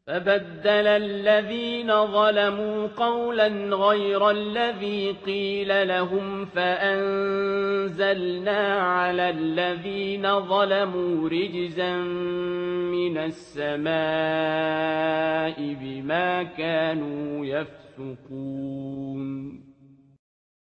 فبدل الذين ظلموا قولا غير الذي قيل لهم فأنزلنا على الذين ظلموا رجزا من السماء بما كانوا يفسقون